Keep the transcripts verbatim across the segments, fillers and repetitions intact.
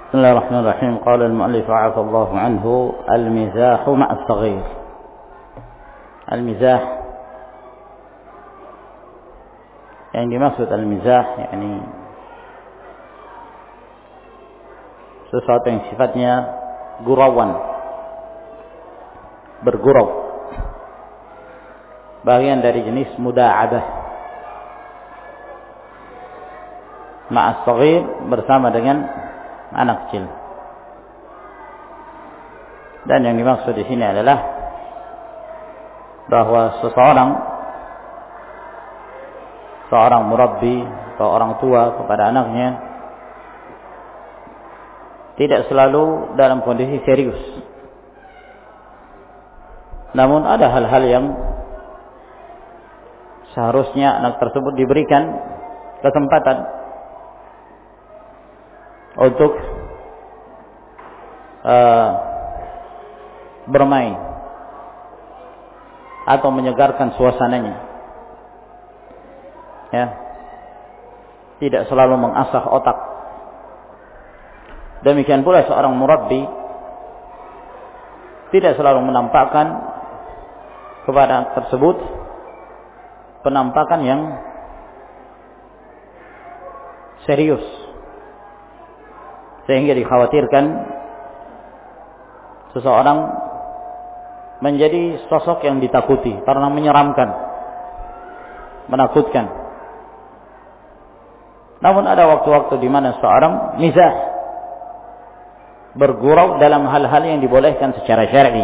بسم الله الرحمن الرحيم. قال المؤلف عفى الله عنه: المزاح مع الصغير. المزاح yang dimaksud al-mizah yakni sesuatu yang sifatnya gurauan, bergurau, bagian dari jenis muda'abah. Ma'as saghir, bersama dengan anak kecil. Dan yang dimaksud di sini adalah bahwa seseorang seorang murabbi atau orang tua kepada anaknya tidak selalu dalam kondisi serius. Namun ada hal-hal yang seharusnya anak tersebut diberikan kesempatan untuk uh, bermain atau menyegarkan suasananya, ya, tidak selalu mengasah otak. Demikian pula seorang murabbi tidak selalu menampakkan kepada anak tersebut penampakan yang serius, sehingga dikhawatirkan seseorang menjadi sosok yang ditakuti karena menyeramkan, menakutkan. Namun ada waktu-waktu di mana seorang mizah, bergurau dalam hal-hal yang dibolehkan secara syar'i.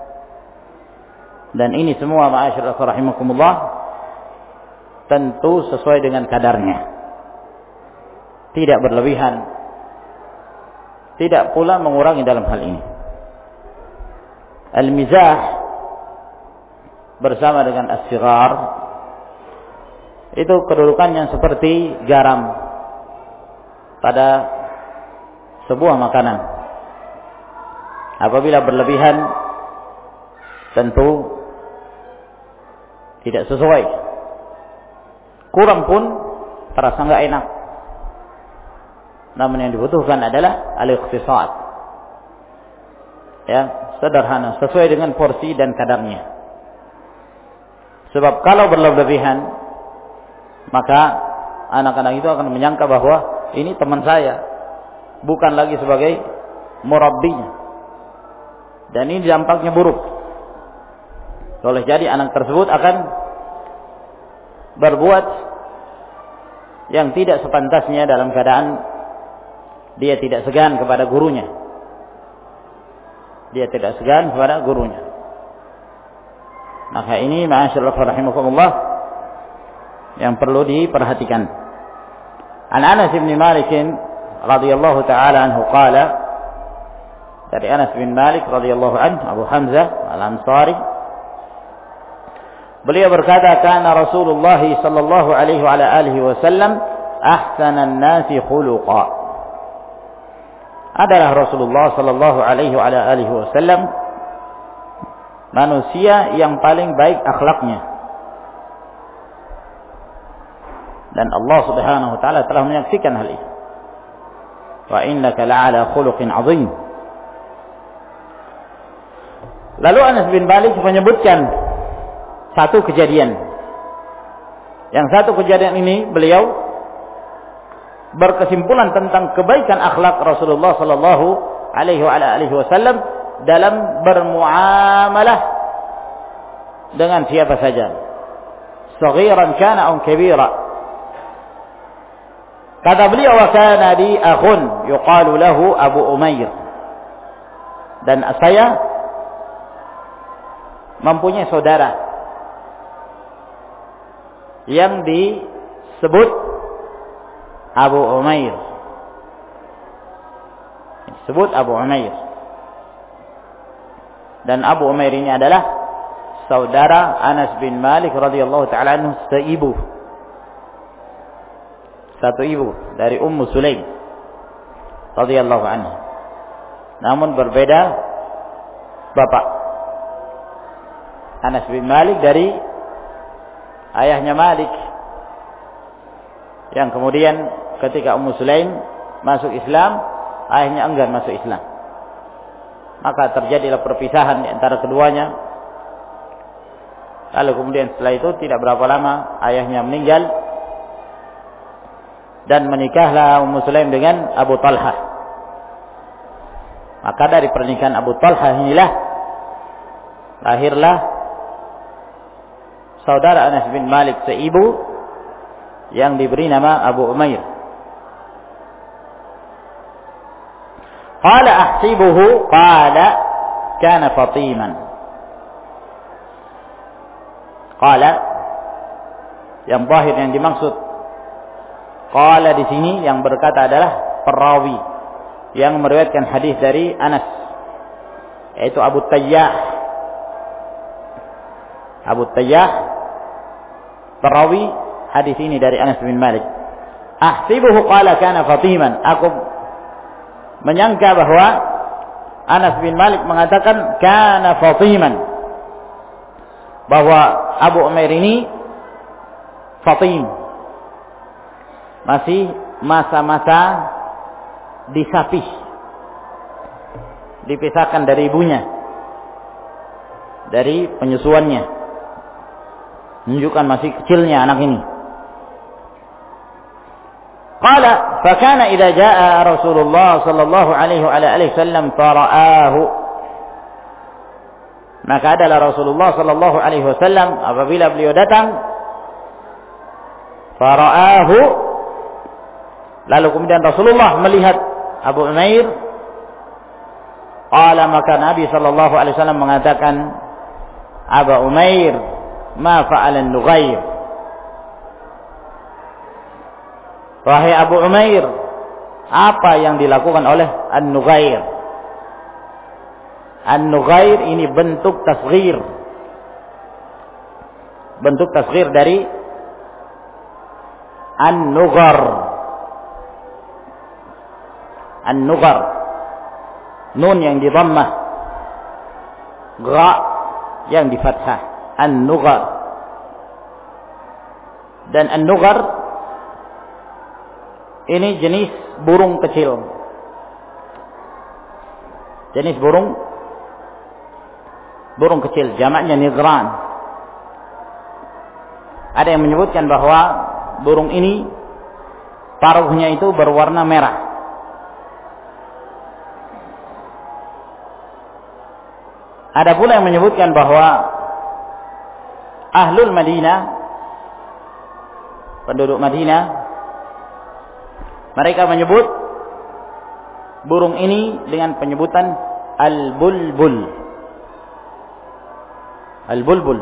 Dan ini semua ma'asyiral rahimakumullah tentu sesuai dengan kadarnya, tidak berlebihan, tidak pula mengurangi dalam hal ini. Al-mizah bersama dengan as-sighar itu kedudukannya seperti garam pada sebuah makanan. Apabila berlebihan tentu tidak sesuai, kurang pun terasa enggak enak. Namun yang dibutuhkan adalah al-ikhtisad, ya, sederhana, sesuai dengan porsi dan kadarnya. Sebab kalau berlebihan, maka anak-anak itu akan menyangka bahwa ini teman saya, bukan lagi sebagai murabbinya, dan ini dampaknya buruk. Boleh jadi anak tersebut akan berbuat yang tidak sepantasnya dalam keadaan dia tidak segan kepada gurunya. Dia tidak segan kepada gurunya. Maka ini ma'asyiral rahimakumullah yang perlu diperhatikan. An Anas bin Malik radhiyallahu taala anhu qala, dari Anas bin Malik radhiyallahu anhu, Abu Hamzah Al-Ansari, beliau berkata, kana Rasulullah sallallahu alaihi wa ala alihi wasallam ahsanan nasi khuluqa. Adalah Rasulullah sallallahu alaihi wa ala alihi wasallam manusia yang paling baik akhlaknya. Dan Allah Subhanahu wa taala telah menyaksikan hal itu. Wa innaka la'ala khuluqin 'azim. Lalu Anas bin Malik menyebutkan satu kejadian. Yang satu kejadian ini beliau berkesimpulan tentang kebaikan akhlak Rasulullah sallallahu alaihi wa alihi wasallam dalam bermuamalah dengan siapa saja, saghiran kana aw kabira. Kata beliau, wa kana li akhun yuqalu lahu Abu Umair, dan saya mempunyai saudara yang disebut Abu Umair. Disebut Abu Umair. Dan Abu Umair ini adalah saudara Anas bin Malik radhiyallahu taala anhu, seibu. Satu ibu dari Ummu Sulaim radhiyallahu anha. Namun berbeda bapak. Anas bin Malik dari ayahnya Malik, yang kemudian ketika Ummu Sulaim masuk Islam, ayahnya enggan masuk Islam. Maka terjadilah perpisahan di antara keduanya. Lalu kemudian setelah itu tidak berapa lama ayahnya meninggal dan menikahlah Ummu Sulaim dengan Abu Talha. Maka dari pernikahan Abu Talha inilah lahirlah saudara Anas bin Malik seibu yang diberi nama Abu Umair. Qala ahsibuhu qala kana fatiman. Qala yang zahir yang dimaksud qala di sini yang berkata adalah perawi yang meriwayatkan hadis dari Anas, yaitu Abu Tayyah. Abu Tayyah perawi hadis ini dari Anas bin Malik. Ahsibuhu qala kana fatiman. Aku menyangka bahwa Anas bin Malik mengatakan kana fatiman, bahwa Abu Umair ini fatim, masih masa-masa disapih, dipisahkan dari ibunya, dari penyusuannya, menunjukkan masih kecilnya anak ini. Qala fa kana idza jaa Rasulullah sallallahu alaihi wa alihi wasallam faraahu. Maka adalah Rasulullah sallallahu alaihi wasallam apabila beliau datang faraahu, lalu kemudian Rasulullah melihat Abu Umair, qala maka Nabi sallallahu alaihi wasallam mengatakan, Abu Umair ma fa'ala an-Nughair. Wahai Abu Umair, apa yang dilakukan oleh An-Nughair? An-Nughair ini bentuk tasghir. Bentuk tasghir dari An-Nughar. An-Nughar. Nun yang di dhammah, Gha yang di fathah. An-Nughar. Dan An-Nughar ini jenis burung kecil. Jenis burung burung kecil, jamaknya nigran. Ada yang menyebutkan bahwa burung ini paruhnya itu berwarna merah. Ada pula yang menyebutkan bahwa Ahlul Madinah, penduduk Madinah, mereka menyebut burung ini dengan penyebutan al-bulbul. Al-bulbul.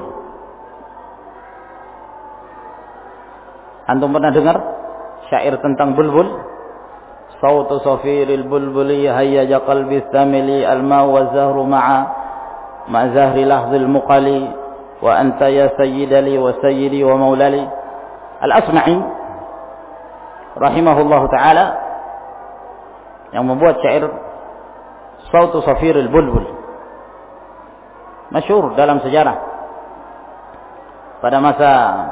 Antum pernah dengar syair tentang bulbul? Sautu safiril bulbuli hayyaja qalbi thamili al-ma wa zahru ma'a ma zahri lahzil muqali wa anta ya sayyidali wa sayyidi wa maulali. Al-Asma'i rahimahullah ta'ala yang membuat syair Sautu Safiril Bulbul, masyhur dalam sejarah pada masa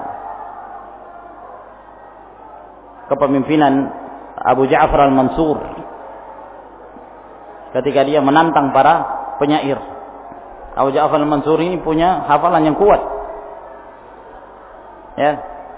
kepemimpinan Abu Ja'far al-Mansur, ketika dia menantang para penyair. Abu Ja'far al-Mansur ini punya hafalan yang kuat, ya.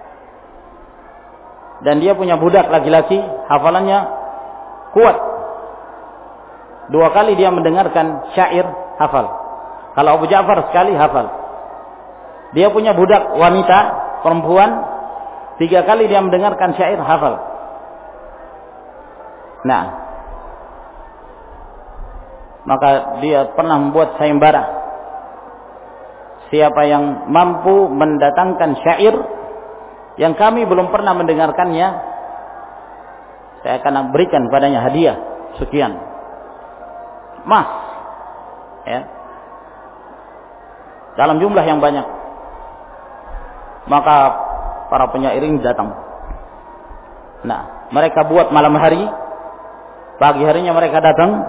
Dan dia punya budak laki-laki, hafalannya kuat. Dua kali dia mendengarkan syair, hafal. Kalau Abu Ja'far sekali hafal. Dia punya budak wanita, perempuan, tiga kali dia mendengarkan syair, hafal. Nah, maka dia pernah membuat sayembara. Siapa yang mampu mendatangkan syair yang kami belum pernah mendengarkannya, saya akan berikan padanya hadiah sekian emas, ya, dalam jumlah yang banyak. Maka para penyair ini datang. Nah, mereka buat malam hari, pagi harinya mereka datang.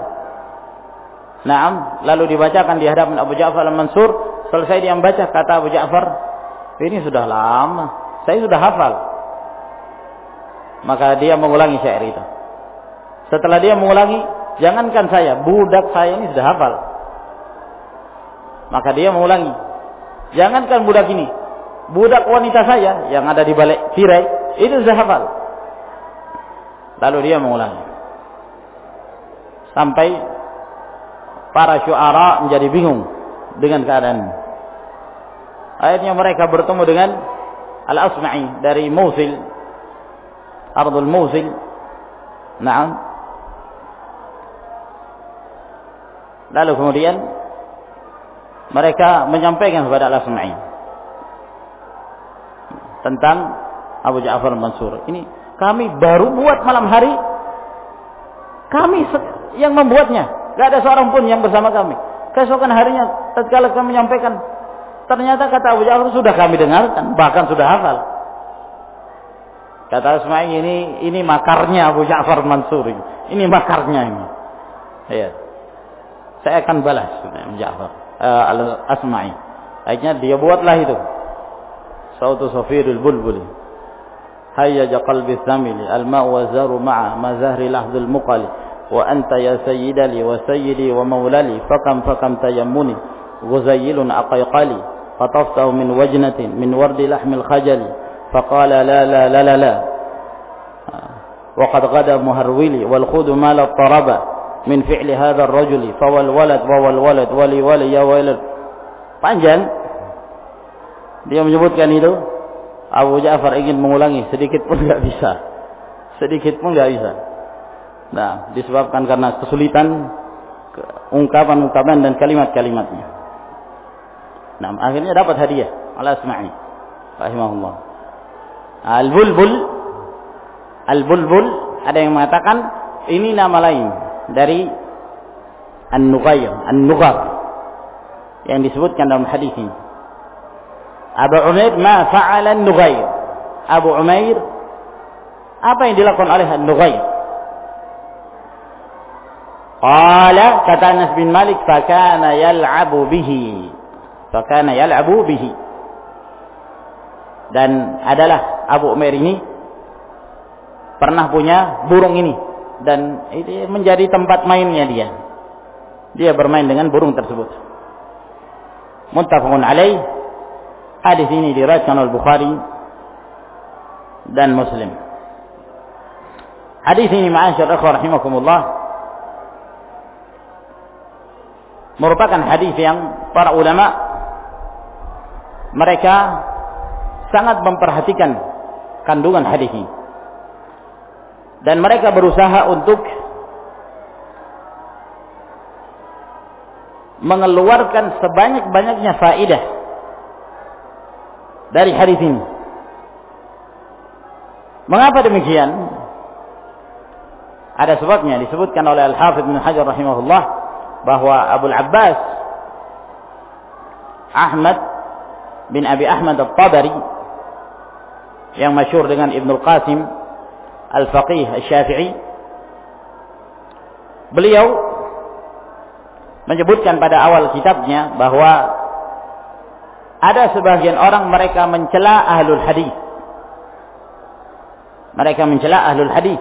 Naam, lalu dibacakan di hadapan Abu Ja'far al-Mansur. Selesai dia membaca, kata Abu Ja'far, ini sudah lama, saya sudah hafal. Maka dia mengulangi syair itu. Setelah dia mengulangi, Jangankan saya, budak saya ini sudah hafal. Maka dia mengulangi. Jangankan budak ini, budak wanita saya yang ada di balik tirai itu sudah hafal. Lalu dia mengulangi. Sampai para syu'ara menjadi bingung dengan keadaan. Akhirnya mereka bertemu dengan Al-Asma'i dari Mosul, Ardul Mosul. Naam. Lalu kemudian mereka menyampaikan kepada Al-Asma'i tentang Abu Ja'far Mansur. Ini kami baru buat malam hari, kami yang membuatnya. Tidak ada seorang pun yang bersama kami. Keesokan harinya tatkala kami menyampaikan, ternyata kata Abu Ja'far sudah kami dengarkan, bahkan sudah hafal. Kata Asma'i, ini ini makarnya Abu Ja'far Mansur. Ini makarnya ini. Ya. Saya akan balas Abu Ja'far uh, Al-Asma'i. Akhirnya dia buatlah itu. Sautu Safirul Bulbul. Hayyaja qalbi thamili al-ma'u wa zaru ma'a ma zahri lahdul muqali wa anta ya sayyidali wa sayyidi wa maulali fakam fakam tayammuni ghuzayyilun aqayqali fataftahu min wajnatin min wardi lahmil khajali faqala la la la la la wa qad ghada muharwili wal khudu mala taraba min fi'li hadzal rajuli fawal walad wawal walad wali wali ya walad. Panjang dia menyebutkan itu. Abu Ja'far ingin mengulangi, sedikit pun enggak bisa. Sedikit pun enggak bisa. Nah, disebabkan karena kesulitan ungkapan-ungkapan dan kalimat-kalimatnya. Nah, akhirnya dapat hadiah Al-Asma'i rahimahullah. Al-Bulbul, Al-Bulbul ada yang mengatakan ini nama lain dari An-Nughair, An-Nughar yang disebutkan dalam hadis ini. Abu Umair ma fa'ala An-Nughair. Abu Umair apa yang dilakukan oleh An-Nughair? Qala kata Anas bin Malik fakana yal'abu bihi. Fakana yal'abu bihi. Dan adalah Abu Umair ini pernah punya burung ini dan itu menjadi tempat mainnya dia. Dia bermain dengan burung tersebut. Muttafaqun alaih. Hadis ini diriwayatkan oleh Bukhari dan Muslim. Hadis ini ma'asyar ikhwah rahimakumullah merupakan hadis yang para ulama mereka sangat memperhatikan kandungan hadis ini. Dan mereka berusaha untuk mengeluarkan sebanyak-banyaknya faedah dari hadis ini. Mengapa demikian? Ada sebabnya, disebutkan oleh Al-Hafidz Ibnu Hajar rahimahullah bahwa Abu Abbas Ahmad bin Abi Ahmad At-Tabari yang masyhur dengan Ibnu Qasim Al-Faqih Al-Syafi'i, beliau menyebutkan pada awal kitabnya bahwa ada sebagian orang mereka mencela ahlul hadis. Mereka mencela ahlul hadis.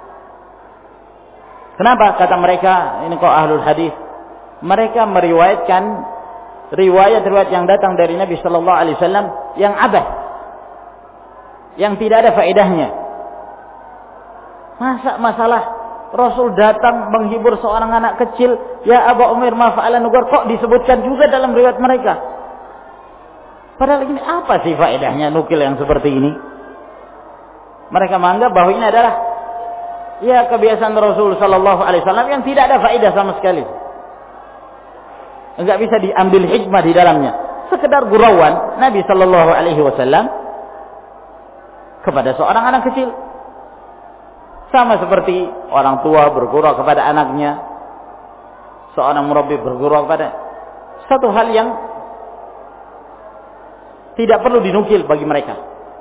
Kenapa kata mereka ini kok ahlul hadis? Mereka meriwayatkan riwayat-riwayat yang datang dari Nabi sallallahu alaihi wasallam yang abah, yang tidak ada faedahnya. Masa masalah Rasul datang menghibur seorang anak kecil, ya Abu Umair ma fa'ala Nughar, kok disebutkan juga dalam riwayat mereka? Padahal ini apa sih faedahnya nukil yang seperti ini? Mereka menganggap bahwa ini adalah ya kebiasaan Rasul sallallahu alaihi wasallam yang tidak ada faedah sama sekali. Enggak bisa diambil hikmah di dalamnya. Sekedar gurauan Nabi sallallahu alaihi wasallam kepada seorang anak kecil. Sama seperti orang tua bergurau kepada anaknya, seorang murabbi bergurau kepada satu hal yang tidak perlu dinukil bagi mereka.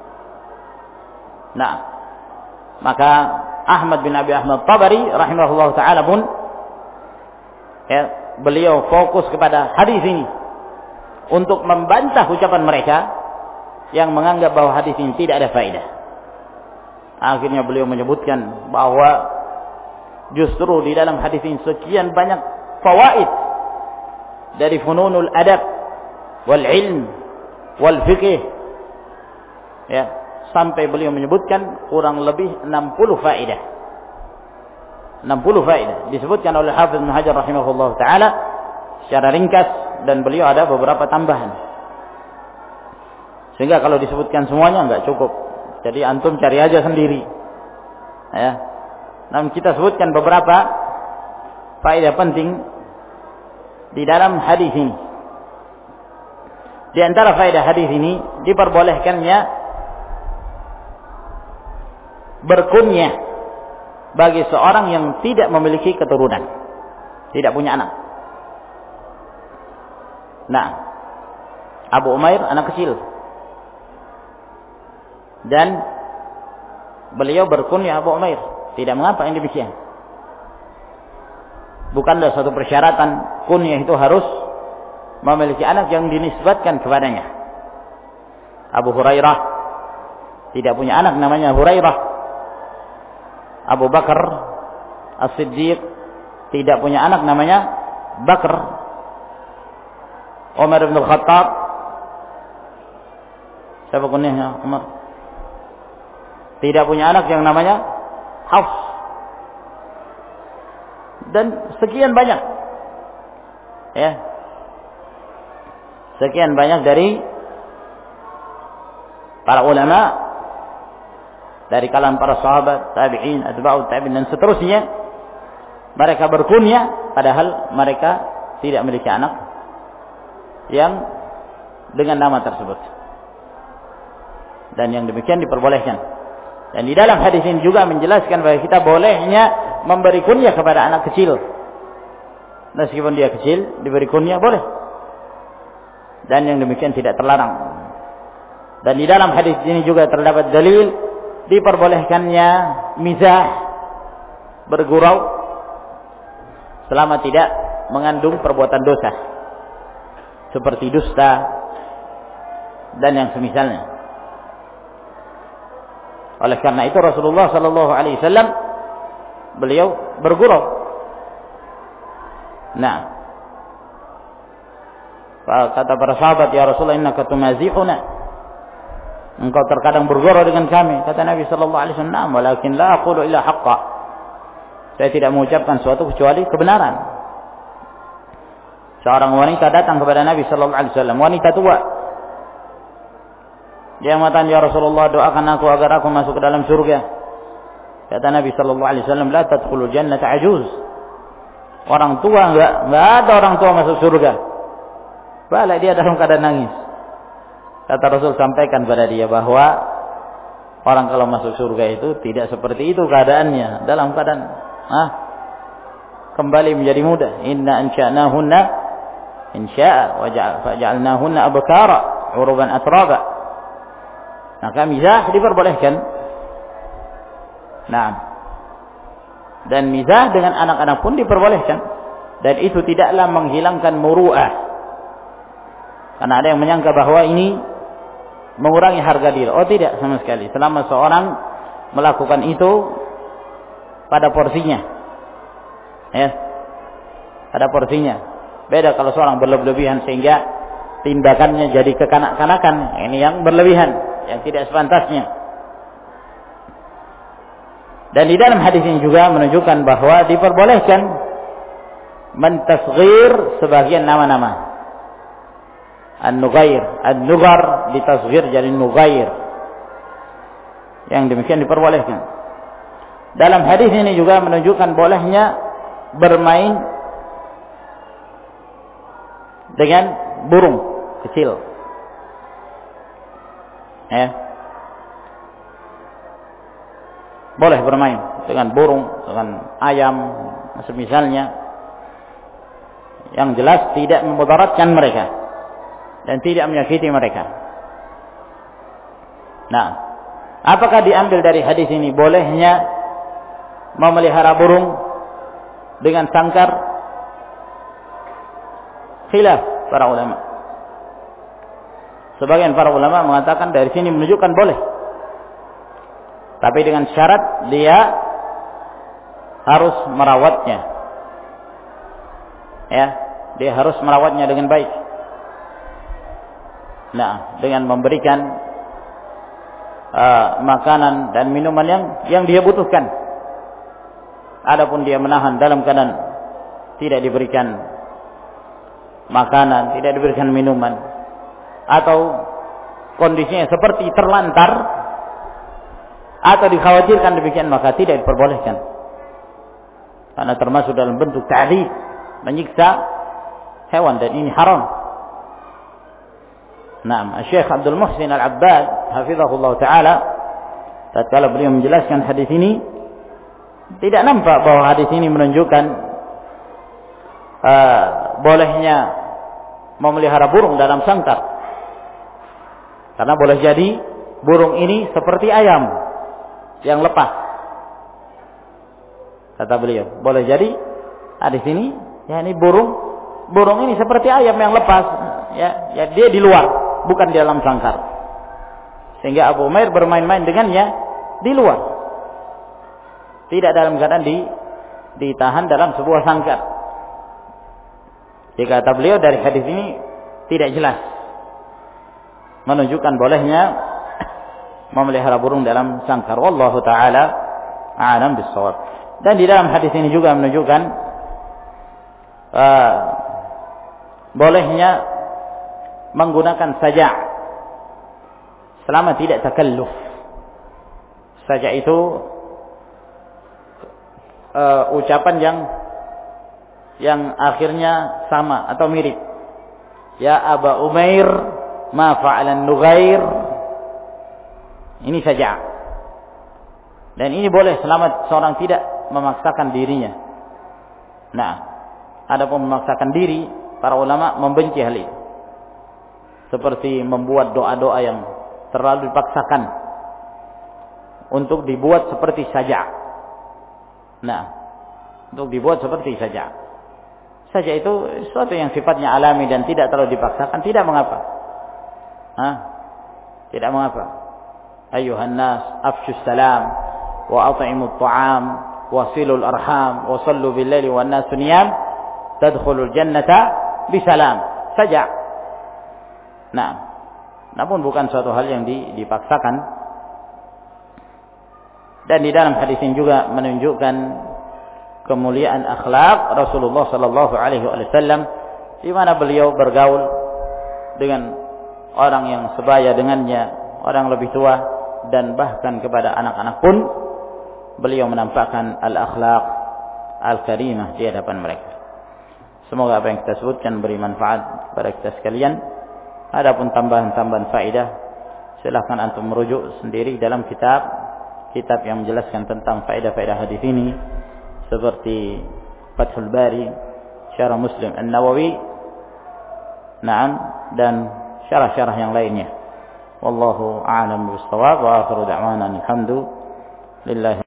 Nah, maka Ahmad bin Abi Ahmad Tabari rahimahullah ta'ala pun ya, beliau fokus kepada hadis ini untuk membantah ucapan mereka yang menganggap bahwa hadis ini tidak ada faedah. Akhirnya beliau menyebutkan bahwa Justru di dalam hadis ini sekian banyak fawaid dari fununul adab wal ilm wal fiqh, ya, sampai beliau menyebutkan kurang lebih enam puluh faedah. enam puluh faedah disebutkan oleh Hafiz Ibnu Hajar rahimahullah taala secara ringkas, dan beliau ada beberapa tambahan. Sehingga kalau disebutkan semuanya enggak cukup. Jadi antum cari aja sendiri. Ya. Namun kita sebutkan beberapa faedah penting di dalam hadis ini. Di antara faedah hadis ini diperbolehkannya berkunyah bagi seorang yang tidak memiliki keturunan, tidak punya anak. Nah, Abu Umair anak kecil, dan beliau berkunyah Abu Umair. Tidak mengapa yang demikian. Bukanlah satu persyaratan kunyah itu harus memiliki anak yang dinisbatkan kepadanya. Abu Hurairah tidak punya anak namanya Hurairah. Abu Bakar As-Siddiq tidak punya anak namanya Bakar. Umar bin Khattab, siapa kunyahnya Umar? Tidak punya anak yang namanya Hafs. Dan sekian banyak, ya, sekian banyak dari para ulama, dari kalangan para sahabat, tabi'in, atba'ut tabi'in, dan seterusnya, mereka berkunyah padahal mereka tidak memiliki anak yang dengan nama tersebut. Dan yang demikian diperbolehkan. Dan di dalam hadis ini juga menjelaskan bahwa kita bolehnya memberi kunyah kepada anak kecil. Meskipun dia kecil, diberi kunyah boleh. Dan yang demikian tidak terlarang. Dan di dalam hadis ini juga terdapat dalil diperbolehkannya mizah, bergurau, selama tidak mengandung perbuatan dosa, seperti dusta dan yang semisalnya. Oleh karena itu Rasulullah sallallahu alaihi wasallam beliau bergurau. Nah, kata para sahabat, ya Rasulullah, innaka tumazihuna, engkau terkadang bergurau dengan kami. Kata Nabi sallallahu alaihi wasallam, "Na'am, walakin la aqulu illa haqqa." Saya tidak mengucapkan sesuatu kecuali kebenaran. Seorang wanita datang kepada Nabi sallallahu alaihi wasallam, wanita tua. Dia mengatakan, "Ya Rasulullah, doakan aku agar aku masuk ke dalam surga." Kata Nabi sallallahu alaihi wasallam, "La tadkhulul jannata ajuz." Orang tua enggak, enggak ada orang tua masuk surga. Balik dia dalam keadaan nangis. Kata Rasul, sampaikan pada dia bahwa orang kalau masuk surga itu tidak seperti itu keadaannya, dalam keadaan ah, kembali menjadi muda. Inna ansha'nahunna insya'a wa ja'alnahunna abkara uruban atraba. Maka mizah diperbolehkan. Nah, dan mizah dengan anak-anak pun diperbolehkan. Dan itu tidaklah menghilangkan muru'ah. Karena ada yang menyangka bahwa ini mengurangi harga diri. Oh tidak, sama sekali. Selama seorang melakukan itu pada porsinya, ya, pada porsinya. Beda kalau seorang berlebihan sehingga tindakannya jadi kekanak-kanakan. Ini yang berlebihan, yang tidak sepantasnya. Dan di dalam hadis ini juga menunjukkan bahwa diperbolehkan mentasghir sebagian nama-nama. An-Nughair, An-Nughar ditasghir jadi Nughair. Yang demikian diperbolehkan. Dalam hadis ini juga menunjukkan bolehnya bermain dengan burung kecil. Ya. Boleh bermain dengan burung, dengan ayam, semisalnya. Yang jelas tidak memudaratkan mereka dan tidak menyakiti mereka. Nah, apakah diambil dari hadis ini bolehnya memelihara burung dengan sangkar? Khilaf para ulama. Sebagian para ulama mengatakan dari sini menunjukkan boleh. Tapi dengan syarat dia harus merawatnya. Ya, dia harus merawatnya dengan baik. Nah, dengan memberikan uh, makanan dan minuman yang yang dia butuhkan. Adapun dia menahan dalam keadaan tidak diberikan makanan, tidak diberikan minuman, atau kondisinya seperti terlantar atau dikhawatirkan demikian, maka tidak diperbolehkan, karena termasuk dalam bentuk ta'dzib, menyiksa hewan, dan ini haram. Nah, Syekh Abdul Muhsin Al-Abbad hafizahullah taala tatkala beliau menjelaskan hadis ini, tidak nampak bahwa hadis ini menunjukkan uh, bolehnya memelihara burung dalam sangkar. Karena boleh jadi burung ini seperti ayam yang lepas. Kata beliau, boleh jadi hadis ini, ya ini burung, burung ini seperti ayam yang lepas, ya, ya dia di luar, bukan di dalam sangkar. Sehingga Abu Umair bermain-main dengannya di luar, tidak dalam keadaan di, ditahan dalam sebuah sangkar. Jadi kata beliau, dari hadis ini tidak jelas menunjukkan bolehnya memelihara burung dalam sangkar. Wallahu taala a'lam bissawab. Dan di dalam hadis ini juga menunjukkan uh, bolehnya menggunakan saja' selama tidak takalluf. Saja' itu uh, ucapan yang yang akhirnya sama atau mirip. Ya Aba Umair, ma fa'alan Nughair. Ini saja'. Dan ini boleh selama seorang tidak memaksakan dirinya. Nah, adapun memaksakan diri, para ulama membenci hal itu. Seperti membuat doa-doa yang terlalu dipaksakan untuk dibuat seperti saja'. Nah, untuk dibuat seperti saja'. Saja itu sesuatu yang sifatnya alami dan tidak terlalu dipaksakan, tidak mengapa. Hah? Tidak mengapa. Ayuhan nas, afshu salam wa at'imut ta'am wa silul arham wa sallu bil laili wan nasu niyam tadkhulul jannata bisalam. Saja. Nah, namun bukan suatu hal yang dipaksakan. Dan di dalam hadis ini juga menunjukkan kemuliaan akhlak Rasulullah sallallahu alaihi wasallam, di mana beliau bergaul dengan orang yang sebaya dengannya, orang lebih tua, dan bahkan kepada anak-anak pun beliau menampakkan al-akhlaq al-karimah di hadapan mereka. Semoga apa yang kita sebutkan beri manfaat kepada kita sekalian. Adapun tambahan-tambahan faedah, silakan antum merujuk sendiri dalam kitab kitab yang menjelaskan tentang faedah-faedah hadis ini, seperti Fathul Bari, Syarah Muslim An-Nawawi, Naam, dan syarah-syarah yang lainnya. Wallahu a'lam bishawab wa akhiru da'wana alhamdulillah.